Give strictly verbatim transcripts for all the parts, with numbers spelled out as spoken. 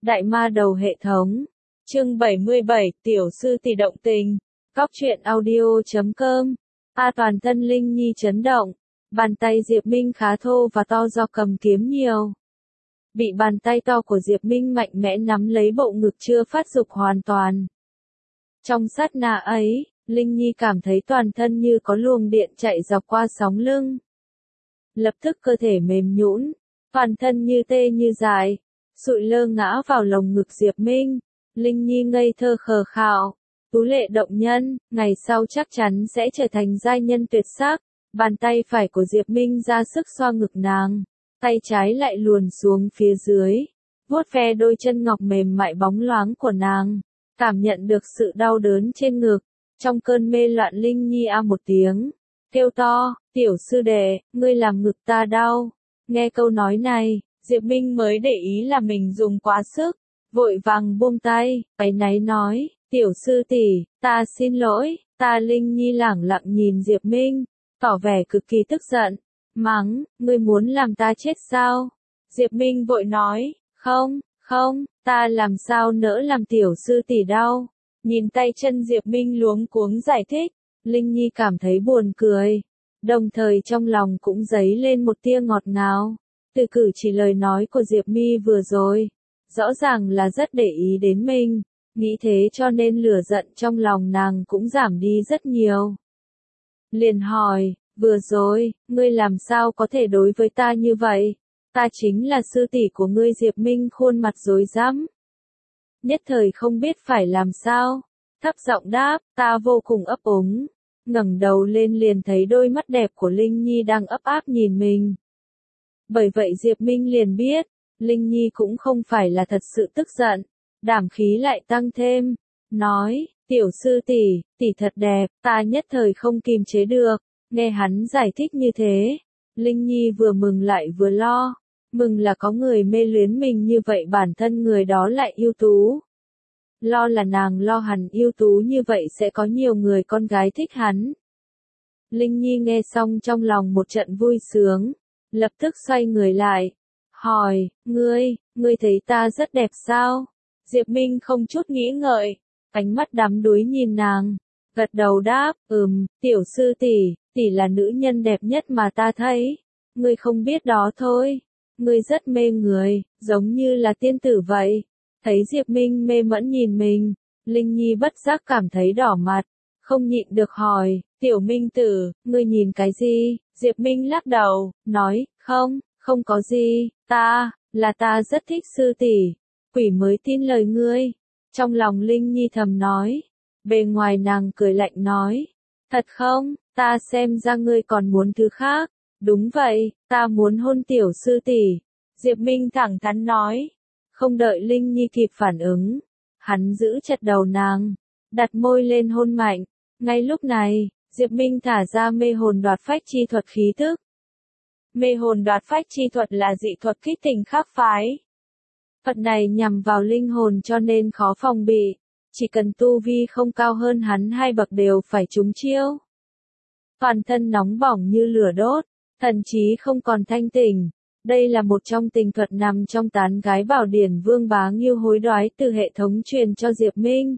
Đại ma đầu hệ thống. Chương bảy mươi bảy, tiểu sư tỷ động tình. Cóc truyện audio chấm com. A toàn thân Linh Nhi chấn động. Bàn tay Diệp Minh khá thô và to do cầm kiếm nhiều. Bị bàn tay to của Diệp Minh mạnh mẽ nắm lấy bộ ngực chưa phát dục hoàn toàn. Trong sát na ấy, Linh Nhi cảm thấy toàn thân như có luồng điện chạy dọc qua sóng lưng. Lập tức cơ thể mềm nhũn, toàn thân như tê như dại, sụi lơ ngã vào lồng ngực Diệp Minh. Linh Nhi ngây thơ khờ khạo, tú lệ động nhân, ngày sau chắc chắn sẽ trở thành giai nhân tuyệt sắc. Bàn tay phải của Diệp Minh ra sức xoa ngực nàng, tay trái lại luồn xuống phía dưới, vuốt ve đôi chân ngọc mềm mại bóng loáng của nàng, cảm nhận được sự đau đớn trên ngực. Trong cơn mê loạn Linh Nhi a một tiếng, kêu to, tiểu sư đệ, ngươi làm ngực ta đau. Nghe câu nói này, Diệp Minh mới để ý là mình dùng quá sức, vội vàng buông tay, áy náy nói, tiểu sư tỷ, ta xin lỗi. Ta Linh Nhi lẳng lặng nhìn Diệp Minh, tỏ vẻ cực kỳ tức giận, mắng, ngươi muốn làm ta chết sao? Diệp Minh vội nói, không, không, ta làm sao nỡ làm tiểu sư tỷ đau. Nhìn tay chân Diệp Minh luống cuống giải thích, Linh Nhi cảm thấy buồn cười, đồng thời trong lòng cũng dấy lên một tia ngọt ngào. Từ cử chỉ lời nói của Diệp Mi vừa rồi, rõ ràng là rất để ý đến mình, nghĩ thế cho nên lửa giận trong lòng nàng cũng giảm đi rất nhiều. Liền hỏi, vừa rồi, ngươi làm sao có thể đối với ta như vậy? Ta chính là sư tỷ của ngươi. Diệp Minh khuôn mặt rối rắm, nhất thời không biết phải làm sao, thấp giọng đáp, ta vô cùng ấp úng, ngẩng đầu lên liền thấy đôi mắt đẹp của Linh Nhi đang ấp áp nhìn mình. Bởi vậy Diệp Minh liền biết, Linh Nhi cũng không phải là thật sự tức giận, đảm khí lại tăng thêm, nói, tiểu sư tỷ, tỷ thật đẹp. Ta nhất thời không kìm chế được, nghe hắn giải thích như thế, Linh Nhi vừa mừng lại vừa lo. Mừng là có người mê luyến mình như vậy, bản thân người đó lại ưu tú. Lo là nàng lo hắn ưu tú như vậy sẽ có nhiều người con gái thích hắn. Linh Nhi nghe xong trong lòng một trận vui sướng, lập tức xoay người lại, hỏi, ngươi, ngươi thấy ta rất đẹp sao? Diệp Minh không chút nghĩ ngợi, ánh mắt đắm đuối nhìn nàng, gật đầu đáp, ừm, tiểu sư tỷ, tỷ là nữ nhân đẹp nhất mà ta thấy. Ngươi không biết đó thôi. Ngươi rất mê người, giống như là tiên tử vậy. Thấy Diệp Minh mê mẫn nhìn mình, Linh Nhi bất giác cảm thấy đỏ mặt, không nhịn được hỏi, tiểu Minh tử, ngươi nhìn cái gì? Diệp Minh lắc đầu, nói, không, không có gì, ta, là ta rất thích sư tỷ, quỷ mới tin lời ngươi. Trong lòng Linh Nhi thầm nói, bề ngoài nàng cười lạnh nói, thật không, ta xem ra ngươi còn muốn thứ khác. Đúng vậy, ta muốn hôn tiểu sư tỷ. Diệp Minh thẳng thắn nói. Không đợi Linh Nhi kịp phản ứng, hắn giữ chặt đầu nàng, đặt môi lên hôn mạnh. Ngay lúc này, Diệp Minh thả ra mê hồn đoạt phách chi thuật khí tức. Mê hồn đoạt phách chi thuật là dị thuật kích tình khác phái. Thuật này nhằm vào linh hồn cho nên khó phòng bị, chỉ cần tu vi không cao hơn hắn hai bậc đều phải trúng chiêu. Toàn thân nóng bỏng như lửa đốt, thần trí không còn thanh tỉnh. Đây là một trong tình thuật nằm trong tán gái bảo điển Vương Bá Ngưu hối đoái từ hệ thống truyền cho Diệp Minh.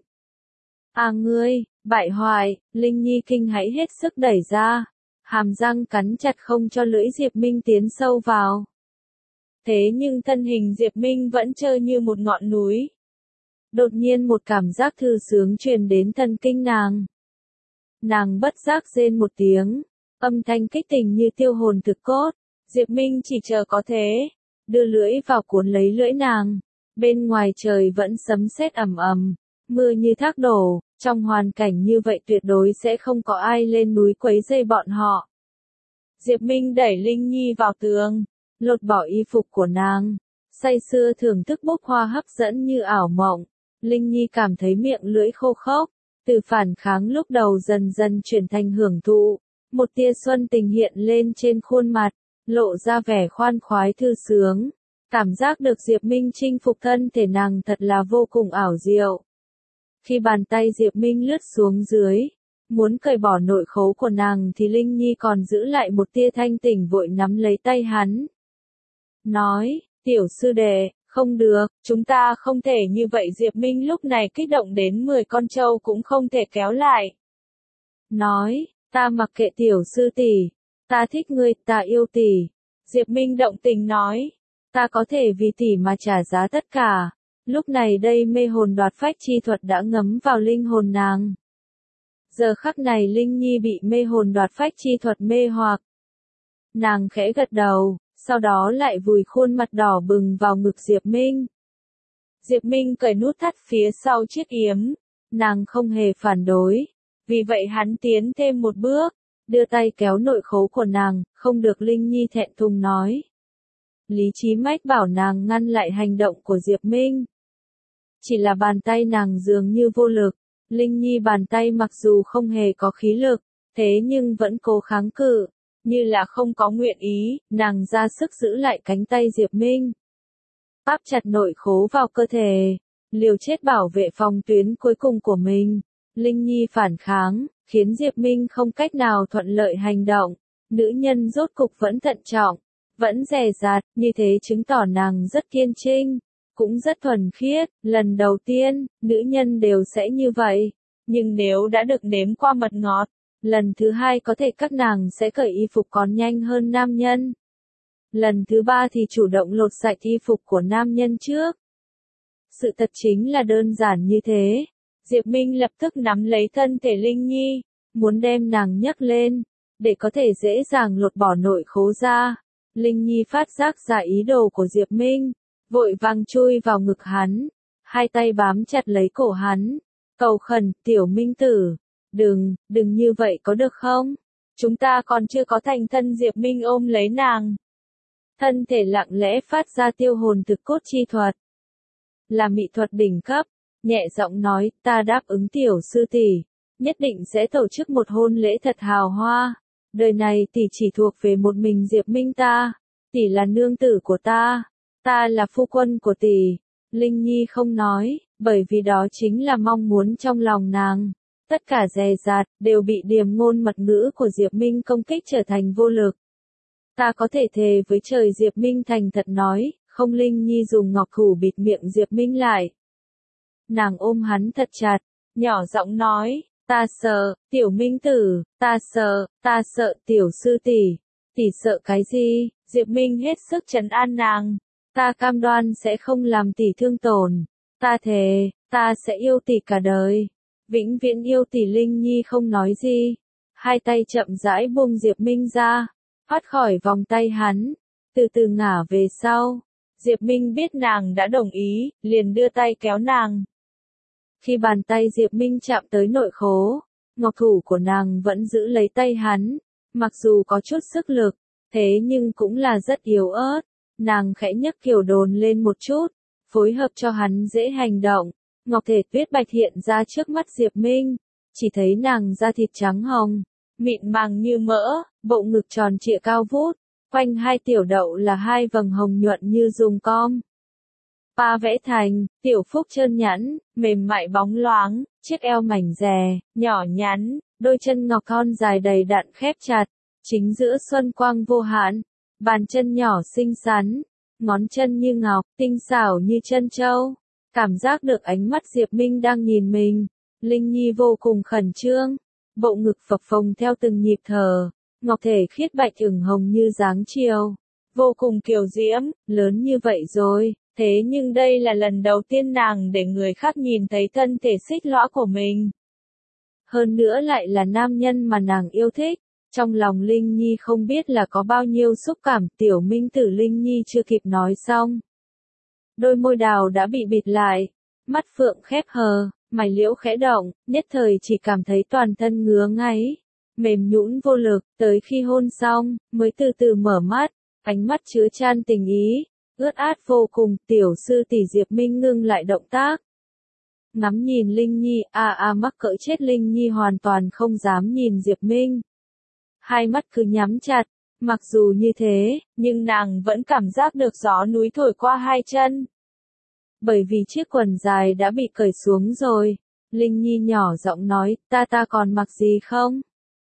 À ngươi, bại hoại, Linh Nhi kinh hãi hết sức đẩy ra, hàm răng cắn chặt không cho lưỡi Diệp Minh tiến sâu vào. Thế nhưng thân hình Diệp Minh vẫn trơ như một ngọn núi. Đột nhiên một cảm giác thư sướng truyền đến thần kinh nàng. Nàng bất giác rên một tiếng. Âm thanh kích tình như tiêu hồn thực cốt, Diệp Minh chỉ chờ có thế, đưa lưỡi vào cuốn lấy lưỡi nàng. Bên ngoài trời vẫn sấm sét ầm ầm, mưa như thác đổ, trong hoàn cảnh như vậy tuyệt đối sẽ không có ai lên núi quấy rầy bọn họ. Diệp Minh đẩy Linh Nhi vào tường, lột bỏ y phục của nàng, say sưa thưởng thức bốc hoa hấp dẫn như ảo mộng. Linh Nhi cảm thấy miệng lưỡi khô khốc, từ phản kháng lúc đầu dần dần chuyển thành hưởng thụ. Một tia xuân tình hiện lên trên khuôn mặt, lộ ra vẻ khoan khoái thư sướng. Cảm giác được Diệp Minh chinh phục thân thể nàng thật là vô cùng ảo diệu. Khi bàn tay Diệp Minh lướt xuống dưới, muốn cởi bỏ nội khố của nàng thì Linh Nhi còn giữ lại một tia thanh tỉnh vội nắm lấy tay hắn. Nói, tiểu sư đệ, Không được, chúng ta không thể như vậy. Diệp Minh lúc này kích động đến mười con trâu cũng không thể kéo lại. Nói, ta mặc kệ tiểu sư tỷ, ta thích ngươi, ta yêu tỷ. Diệp Minh động tình nói, ta có thể vì tỷ mà trả giá tất cả. Lúc này đây mê hồn đoạt phách chi thuật đã ngấm vào linh hồn nàng. Giờ khắc này Linh Nhi bị mê hồn đoạt phách chi thuật mê hoặc. Nàng khẽ gật đầu, sau đó lại vùi khuôn mặt đỏ bừng vào ngực Diệp Minh. Diệp Minh cởi nút thắt phía sau chiếc yếm, nàng không hề phản đối. Vì vậy hắn tiến thêm một bước, đưa tay kéo nội khố của nàng, không được. Linh Nhi thẹn thùng nói. Lý trí mách bảo nàng ngăn lại hành động của Diệp Minh. Chỉ là bàn tay nàng dường như vô lực. Linh Nhi bàn tay mặc dù không hề có khí lực, thế nhưng vẫn cố kháng cự, như là không có nguyện ý, nàng ra sức giữ lại cánh tay Diệp Minh. Áp chặt nội khố vào cơ thể, liều chết bảo vệ phòng tuyến cuối cùng của mình. Linh Nhi phản kháng, khiến Diệp Minh không cách nào thuận lợi hành động. Nữ nhân rốt cục vẫn thận trọng, vẫn dè dặt, như thế chứng tỏ nàng rất kiên trinh, cũng rất thuần khiết. Lần đầu tiên, nữ nhân đều sẽ như vậy, nhưng nếu đã được nếm qua mật ngọt, lần thứ hai có thể các nàng sẽ cởi y phục còn nhanh hơn nam nhân. Lần thứ ba thì chủ động lột sạch y phục của nam nhân trước. Sự thật chính là đơn giản như thế. Diệp Minh lập tức nắm lấy thân thể Linh Nhi, muốn đem nàng nhấc lên, để có thể dễ dàng lột bỏ nội khố ra. Linh Nhi phát giác ra ý đồ của Diệp Minh, vội vàng chui vào ngực hắn, hai tay bám chặt lấy cổ hắn, cầu khẩn, tiểu Minh tử, đừng, đừng như vậy có được không? Chúng ta còn chưa có thành thân. Diệp Minh ôm lấy nàng. Thân thể lặng lẽ phát ra tiêu hồn thực cốt chi thuật. Là mỹ thuật đỉnh cấp, nhẹ giọng nói, ta đáp ứng tiểu sư tỷ, nhất định sẽ tổ chức một hôn lễ thật hào hoa. Đời này tỷ chỉ thuộc về một mình Diệp Minh ta, tỷ là nương tử của ta, ta là phu quân của tỷ. Linh Nhi không nói, bởi vì đó chính là mong muốn trong lòng nàng. Tất cả dè dặt, đều bị điềm ngôn mật ngữ của Diệp Minh công kích trở thành vô lực. Ta có thể thề với trời. Diệp Minh thành thật nói, không. Linh Nhi dùng ngọc thủ bịt miệng Diệp Minh lại. Nàng ôm hắn thật chặt, nhỏ giọng nói, ta sợ, tiểu Minh tử, ta sợ, ta sợ tiểu sư tỷ, tỷ sợ cái gì? Diệp Minh hết sức trấn an nàng, ta cam đoan sẽ không làm tỷ thương tổn, ta thề, ta sẽ yêu tỷ cả đời, vĩnh viễn yêu tỷ. Linh Nhi không nói gì, hai tay chậm rãi buông Diệp Minh ra, thoát khỏi vòng tay hắn, từ từ ngả về sau. Diệp Minh biết nàng đã đồng ý, liền đưa tay kéo nàng. Khi bàn tay Diệp Minh chạm tới nội khố, ngọc thủ của nàng vẫn giữ lấy tay hắn, mặc dù có chút sức lực, thế nhưng cũng là rất yếu ớt. Nàng khẽ nhấc kiểu đồn lên một chút, phối hợp cho hắn dễ hành động. Ngọc thể tuyết bạch hiện ra trước mắt Diệp Minh, chỉ thấy nàng da thịt trắng hồng, mịn màng như mỡ, bộ ngực tròn trịa cao vút, quanh hai tiểu đậu là hai vầng hồng nhuận như dùng com pa vẽ thành, tiểu phúc trơn nhẵn, mềm mại bóng loáng, chiếc eo mảnh dè, nhỏ nhắn, đôi chân ngọc thon dài đầy đặn khép chặt, chính giữa xuân quang vô hạn, bàn chân nhỏ xinh xắn, ngón chân như ngọc, tinh xảo như chân châu. Cảm giác được ánh mắt Diệp Minh đang nhìn mình, Linh Nhi vô cùng khẩn trương, bộ ngực phập phồng theo từng nhịp thở, ngọc thể khiết bạch ửng hồng như dáng chiều, vô cùng kiều diễm. Lớn như vậy rồi, thế nhưng đây là lần đầu tiên nàng để người khác nhìn thấy thân thể xích lõa của mình. Hơn nữa lại là nam nhân mà nàng yêu thích, trong lòng Linh Nhi không biết là có bao nhiêu xúc cảm. Tiểu Minh tử. Linh Nhi chưa kịp nói xong, đôi môi đào đã bị bịt lại, mắt phượng khép hờ, mày liễu khẽ động, nhất thời chỉ cảm thấy toàn thân ngứa ngáy, mềm nhũn vô lực. Tới khi hôn xong, mới từ từ mở mắt, ánh mắt chứa chan tình ý, ướt át vô cùng. Tiểu sư tỷ. Diệp Minh ngưng lại động tác, ngắm nhìn Linh Nhi. A a mắc cỡ chết. Linh Nhi hoàn toàn không dám nhìn Diệp Minh, hai mắt cứ nhắm chặt. Mặc dù như thế, nhưng nàng vẫn cảm giác được gió núi thổi qua hai chân. Bởi vì chiếc quần dài đã bị cởi xuống rồi. Linh Nhi nhỏ giọng nói, ta ta còn mặc gì không?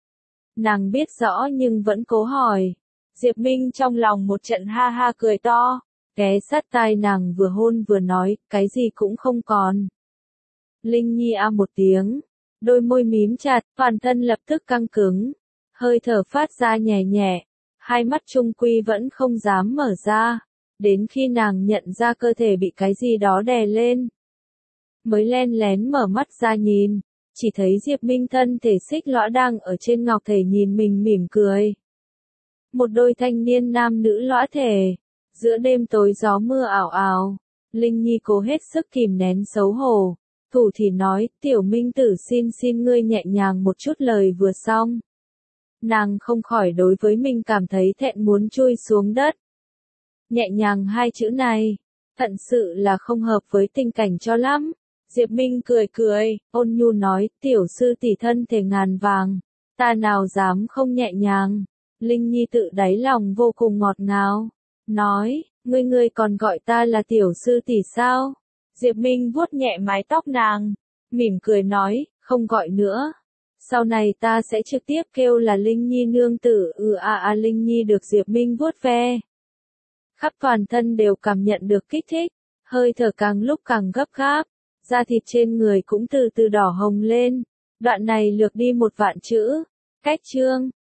Nàng biết rõ nhưng vẫn cố hỏi. Diệp Minh trong lòng một trận ha ha cười to. ghé sát tai nàng vừa hôn vừa nói, cái gì cũng không còn. Linh Nhi a một tiếng, đôi môi mím chặt, toàn thân lập tức căng cứng, hơi thở phát ra nhẹ nhẹ, hai mắt trung quy vẫn không dám mở ra, đến khi nàng nhận ra cơ thể bị cái gì đó đè lên. Mới len lén mở mắt ra nhìn, chỉ thấy Diệp Minh thân thể xích lõa đang ở trên ngọc thể nhìn mình mỉm cười. Một đôi thanh niên nam nữ lõa thể, giữa đêm tối gió mưa ảo ảo, Linh Nhi cố hết sức kìm nén xấu hổ, thủ thì nói, tiểu Minh tử xin xin ngươi nhẹ nhàng một chút lời vừa xong. Nàng không khỏi đối với mình cảm thấy thẹn muốn chui xuống đất. Nhẹ nhàng hai chữ này, thật sự là không hợp với tình cảnh cho lắm. Diệp Minh cười cười, ôn nhu nói, tiểu sư tỷ thân thể ngàn vàng, ta nào dám không nhẹ nhàng. Linh Nhi tự đáy lòng vô cùng ngọt ngào, nói, ngươi ngươi còn gọi ta là tiểu sư tỷ sao? Diệp Minh vuốt nhẹ mái tóc nàng, mỉm cười nói, không gọi nữa. Sau này ta sẽ trực tiếp kêu là Linh Nhi nương tử, ừ à à Linh Nhi được Diệp Minh vuốt ve. Khắp toàn thân đều cảm nhận được kích thích, hơi thở càng lúc càng gấp gáp, da thịt trên người cũng từ từ đỏ hồng lên. Đoạn này lược đi một vạn chữ, cách chương.